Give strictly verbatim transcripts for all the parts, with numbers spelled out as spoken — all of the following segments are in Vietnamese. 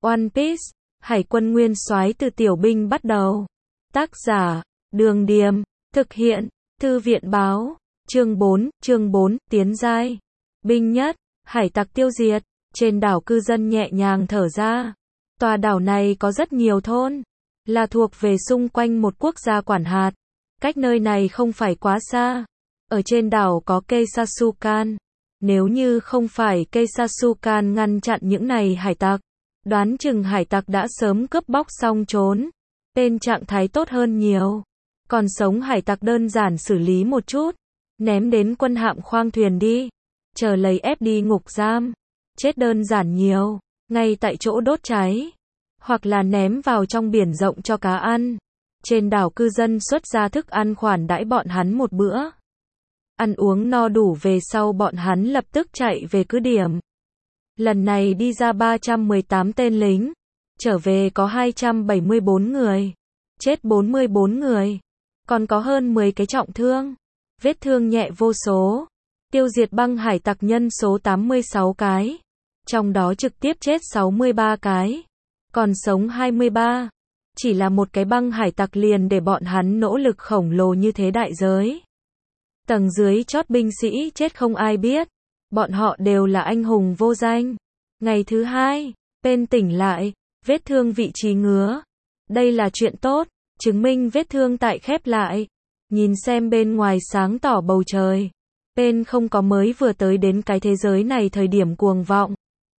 One Piece, Hải quân nguyên soái từ tiểu binh bắt đầu. Tác giả, Đường Điềm, thực hiện, Thư viện báo, chương bốn, chương bốn, tiến giai. Binh nhất, hải tặc tiêu diệt, trên đảo cư dân nhẹ nhàng thở ra. Tòa đảo này có rất nhiều thôn, là thuộc về xung quanh một quốc gia quản hạt. Cách nơi này không phải quá xa. Ở trên đảo có cây Sasukan. Nếu như không phải cây Sasukan ngăn chặn những này hải tặc, đoán chừng hải tặc đã sớm cướp bóc xong trốn. Tên trạng thái tốt hơn nhiều. Còn sống hải tặc đơn giản xử lý một chút, ném đến quân hạm khoang thuyền đi, chờ lấy ép đi ngục giam. Chết đơn giản nhiều, ngay tại chỗ đốt cháy, hoặc là ném vào trong biển rộng cho cá ăn. Trên đảo cư dân xuất ra thức ăn khoản đãi bọn hắn một bữa. Ăn uống no đủ về sau bọn hắn lập tức chạy về cứ điểm. Lần này đi ra ba trăm mười tám tên lính, trở về có hai trăm bảy mươi bốn người, chết bốn mươi bốn người, còn có hơn mười cái trọng thương, vết thương nhẹ vô số. Tiêu diệt băng hải tặc nhân số tám mươi sáu cái, trong đó trực tiếp chết sáu mươi ba cái, còn sống hai mươi ba. Chỉ là một cái băng hải tặc liền để bọn hắn nỗ lực khổng lồ như thế đại giới. Tầng dưới chót binh sĩ chết không ai biết, bọn họ đều là anh hùng vô danh. Ngày thứ hai, Pen tỉnh lại, vết thương vị trí ngứa. Đây là chuyện tốt, chứng minh vết thương tại khép lại. Nhìn xem bên ngoài sáng tỏ bầu trời. Pen không có mới vừa tới đến cái thế giới này thời điểm cuồng vọng.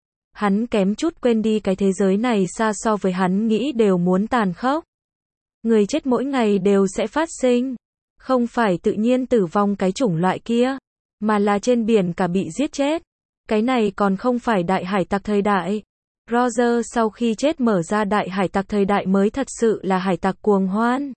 Hắn kém chút quên đi cái thế giới này xa so với hắn nghĩ đều muốn tàn khốc. Người chết mỗi ngày đều sẽ phát sinh. Không phải tự nhiên tử vong cái chủng loại kia, mà là trên biển cả bị giết chết. Cái này còn không phải đại hải tặc thời đại. Roger sau khi chết mở ra đại hải tặc thời đại mới thật sự là hải tặc cuồng hoan.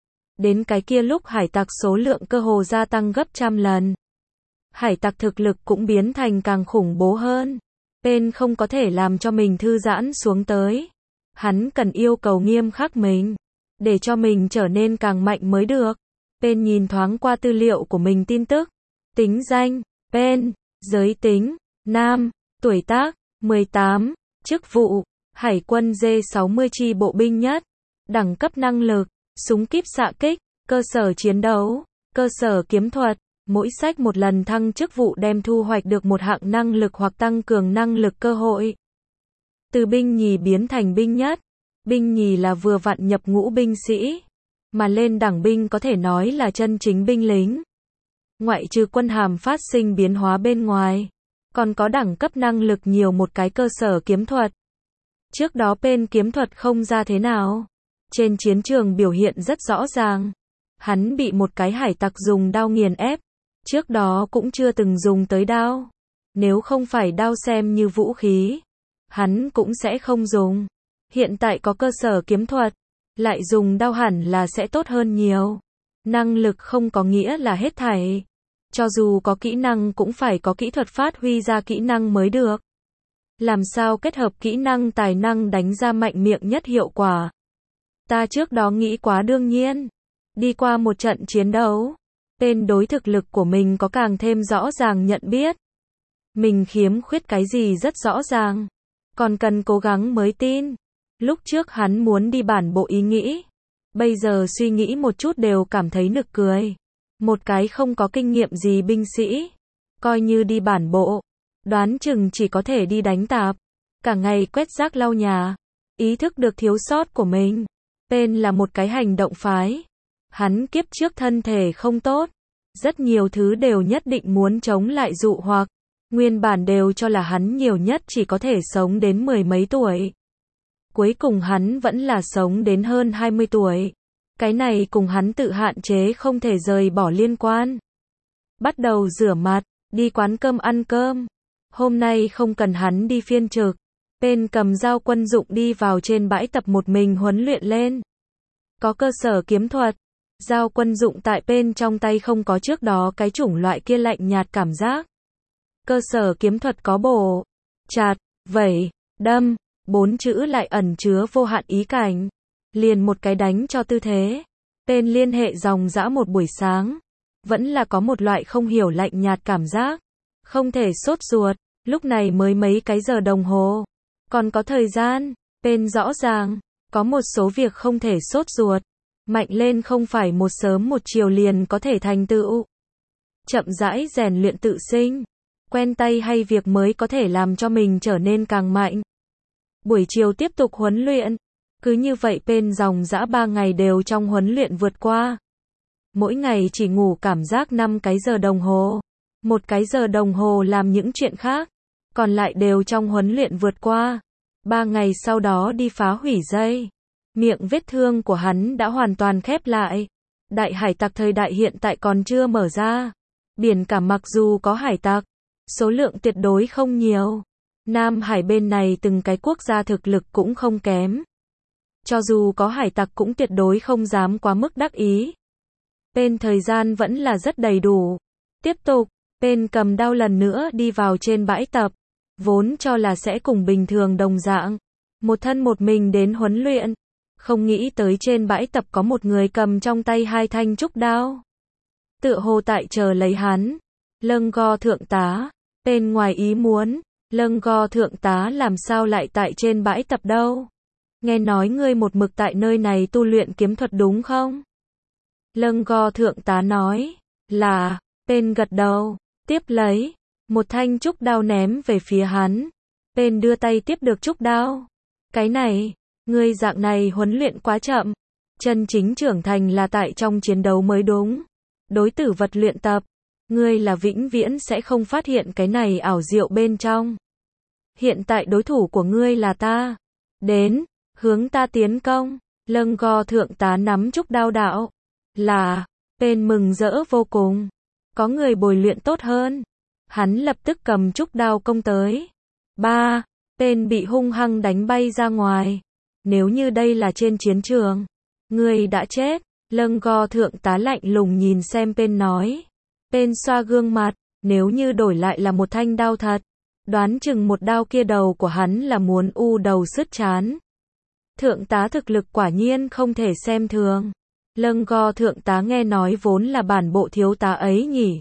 Đến cái kia lúc hải tặc số lượng cơ hồ gia tăng gấp trăm lần. Hải tặc thực lực cũng biến thành càng khủng bố hơn. Pen không có thể làm cho mình thư giãn xuống tới. Hắn cần yêu cầu nghiêm khắc mình, để cho mình trở nên càng mạnh mới được. Pen nhìn thoáng qua tư liệu của mình tin tức. Tính danh, Pen, giới tính, nam, tuổi tác, mười tám, chức vụ, Hải quân D sáu mươi chi bộ binh nhất, đẳng cấp năng lực, súng kíp xạ kích, cơ sở chiến đấu, cơ sở kiếm thuật. Mỗi sách một lần thăng chức vụ đem thu hoạch được một hạng năng lực hoặc tăng cường năng lực cơ hội. Từ binh nhì biến thành binh nhất. Binh nhì là vừa vặn nhập ngũ binh sĩ, mà lên đẳng binh có thể nói là chân chính binh lính. Ngoại trừ quân hàm phát sinh biến hóa bên ngoài, còn có đẳng cấp năng lực nhiều một cái cơ sở kiếm thuật. Trước đó Pen kiếm thuật không ra thế nào. Trên chiến trường biểu hiện rất rõ ràng. Hắn bị một cái hải tặc dùng đao nghiền ép. Trước đó cũng chưa từng dùng tới đao. Nếu không phải đao xem như vũ khí, hắn cũng sẽ không dùng. Hiện tại có cơ sở kiếm thuật, lại dùng đao hẳn là sẽ tốt hơn nhiều. Năng lực không có nghĩa là hết thảy. Cho dù có kỹ năng cũng phải có kỹ thuật phát huy ra kỹ năng mới được. Làm sao kết hợp kỹ năng tài năng đánh ra mạnh miệng nhất hiệu quả. Ta trước đó nghĩ quá đương nhiên. Đi qua một trận chiến đấu, Pen đối thực lực của mình có càng thêm rõ ràng nhận biết. Mình khiếm khuyết cái gì rất rõ ràng, còn cần cố gắng mới tin. Lúc trước hắn muốn đi bản bộ ý nghĩ, bây giờ suy nghĩ một chút đều cảm thấy nực cười. Một cái không có kinh nghiệm gì binh sĩ, coi như đi bản bộ, đoán chừng chỉ có thể đi đánh tạp, cả ngày quét rác lau nhà. Ý thức được thiếu sót của mình. Pen là một cái hành động phái. Hắn kiếp trước thân thể không tốt, rất nhiều thứ đều nhất định muốn chống lại dụ hoặc. Nguyên bản đều cho là hắn nhiều nhất chỉ có thể sống đến mười mấy tuổi. Cuối cùng hắn vẫn là sống đến hơn hai mươi tuổi. Cái này cùng hắn tự hạn chế không thể rời bỏ liên quan. Bắt đầu rửa mặt, đi quán cơm ăn cơm. Hôm nay không cần hắn đi phiên trực. Pen cầm dao quân dụng đi vào trên bãi tập một mình huấn luyện lên. Có cơ sở kiếm thuật. Dao quân dụng tại Pen trong tay không có trước đó cái chủng loại kia lạnh nhạt cảm giác. Cơ sở kiếm thuật có bổ, chặt, vẩy, đâm, bốn chữ lại ẩn chứa vô hạn ý cảnh. Liền một cái đánh cho tư thế. Pen liên hệ dòng dã một buổi sáng. Vẫn là có một loại không hiểu lạnh nhạt cảm giác. Không thể sốt ruột. Lúc này mới mấy cái giờ đồng hồ. Còn có thời gian. Bên rõ ràng, có một số việc không thể sốt ruột. Mạnh lên không phải một sớm một chiều liền có thể thành tựu. Chậm rãi rèn luyện tự sinh. Quen tay hay việc mới có thể làm cho mình trở nên càng mạnh. Buổi chiều tiếp tục huấn luyện. Cứ như vậy bên dòng dã ba ngày đều trong huấn luyện vượt qua. Mỗi ngày chỉ ngủ cảm giác năm cái giờ đồng hồ. Một cái giờ đồng hồ làm những chuyện khác. Còn lại đều trong huấn luyện vượt qua. Ba ngày sau đó đi phá hủy dây. Miệng vết thương của hắn đã hoàn toàn khép lại. Đại hải tặc thời đại hiện tại còn chưa mở ra. Biển cả mặc dù có hải tặc, số lượng tuyệt đối không nhiều. Nam Hải bên này từng cái quốc gia thực lực cũng không kém. Cho dù có hải tặc cũng tuyệt đối không dám quá mức đắc ý. Bên thời gian vẫn là rất đầy đủ. Tiếp tục, bên cầm đao lần nữa đi vào trên bãi tập. Vốn cho là sẽ cùng bình thường đồng dạng. Một thân một mình đến huấn luyện. Không nghĩ tới trên bãi tập có một người cầm trong tay hai thanh trúc đao. Tựa hồ tại chờ lấy hắn. Lâng go thượng tá. Bên ngoài ý muốn. Lâng go thượng tá làm sao lại tại trên bãi tập đâu. Nghe nói ngươi một mực tại nơi này tu luyện kiếm thuật đúng không? Lâng go thượng tá nói. Là. Bên gật đầu. Tiếp lấy. Một thanh trúc đao ném về phía hắn. Bên đưa tay tiếp được trúc đao. Cái này. Ngươi dạng này huấn luyện quá chậm. Chân chính trưởng thành là tại trong chiến đấu mới đúng. Đối tử vật luyện tập. Ngươi là vĩnh viễn sẽ không phát hiện cái này ảo diệu bên trong. Hiện tại đối thủ của ngươi là ta. Đến. Hướng ta tiến công. Lâng go thượng tá nắm trúc đao đạo. Là. Bên mừng rỡ vô cùng. Có người bồi luyện tốt hơn. Hắn lập tức cầm trúc đao công tới. Ba. Bên bị hung hăng đánh bay ra ngoài. Nếu như đây là trên chiến trường, ngươi đã chết. Lâng go thượng tá lạnh lùng nhìn xem Bên nói. Bên xoa gương mặt, nếu như đổi lại là một thanh đao thật, đoán chừng một đao kia đầu của hắn là muốn u đầu sứt chán. Thượng tá thực lực quả nhiên không thể xem thường. Lâng go thượng tá nghe nói vốn là bản bộ thiếu tá ấy nhỉ.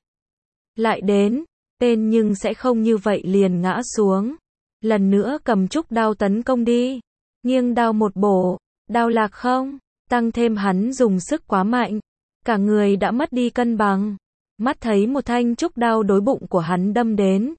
Lại đến, Bên nhưng sẽ không như vậy liền ngã xuống. Lần nữa cầm trúc đao tấn công đi. Nghiêng đao một bổ, đao lạc không, tăng thêm hắn dùng sức quá mạnh. Cả người đã mất đi cân bằng. Mắt thấy một thanh trúc đao đối bụng của hắn đâm đến.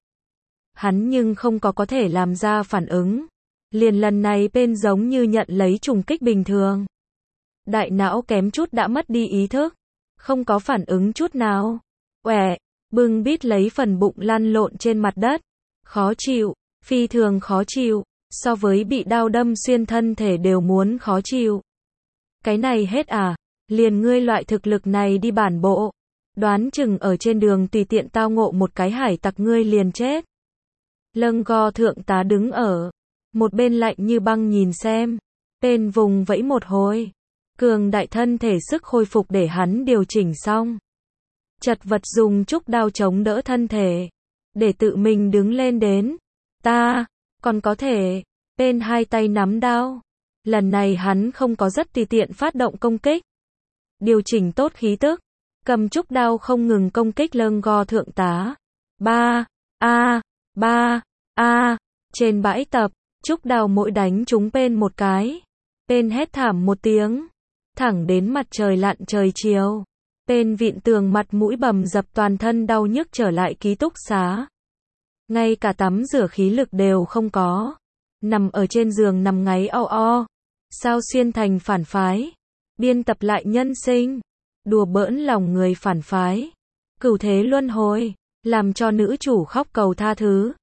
Hắn nhưng không có có thể làm ra phản ứng. Liền lần này Bên giống như nhận lấy trùng kích bình thường. Đại não kém chút đã mất đi ý thức. Không có phản ứng chút nào. Uẻ, bưng bít lấy phần bụng lăn lộn trên mặt đất. Khó chịu, phi thường khó chịu. So với bị đao đâm xuyên thân thể đều muốn khó chịu. Cái này hết à? Liền ngươi loại thực lực này đi bản bộ. Đoán chừng ở trên đường tùy tiện tao ngộ một cái hải tặc ngươi liền chết. Lâng go thượng tá đứng ở. Một bên lạnh như băng nhìn xem. Bên vùng vẫy một hồi. Cường đại thân thể sức hồi phục để hắn điều chỉnh xong. Chật vật dùng trúc đao chống đỡ thân thể. Để tự mình đứng lên đến. Ta, còn có thể. Bên hai tay nắm đao. Lần này hắn không có rất tùy tiện phát động công kích. Điều chỉnh tốt khí tức. Cầm trúc đao không ngừng công kích lâng go thượng tá. Ba, a, ba, a. Trên bãi tập, trúc đao mỗi đánh trúng Bên một cái. Bên hét thảm một tiếng. Thẳng đến mặt trời lặn trời chiều. Bên vịn tường mặt mũi bầm dập toàn thân đau nhức trở lại ký túc xá. Ngay cả tắm rửa khí lực đều không có. Nằm ở trên giường nằm ngáy o o. Sao xuyên thành phản phái. Biên tập lại nhân sinh. Đùa bỡn lòng người phản phái. Cửu thế luân hồi. Làm cho nữ chủ khóc cầu tha thứ.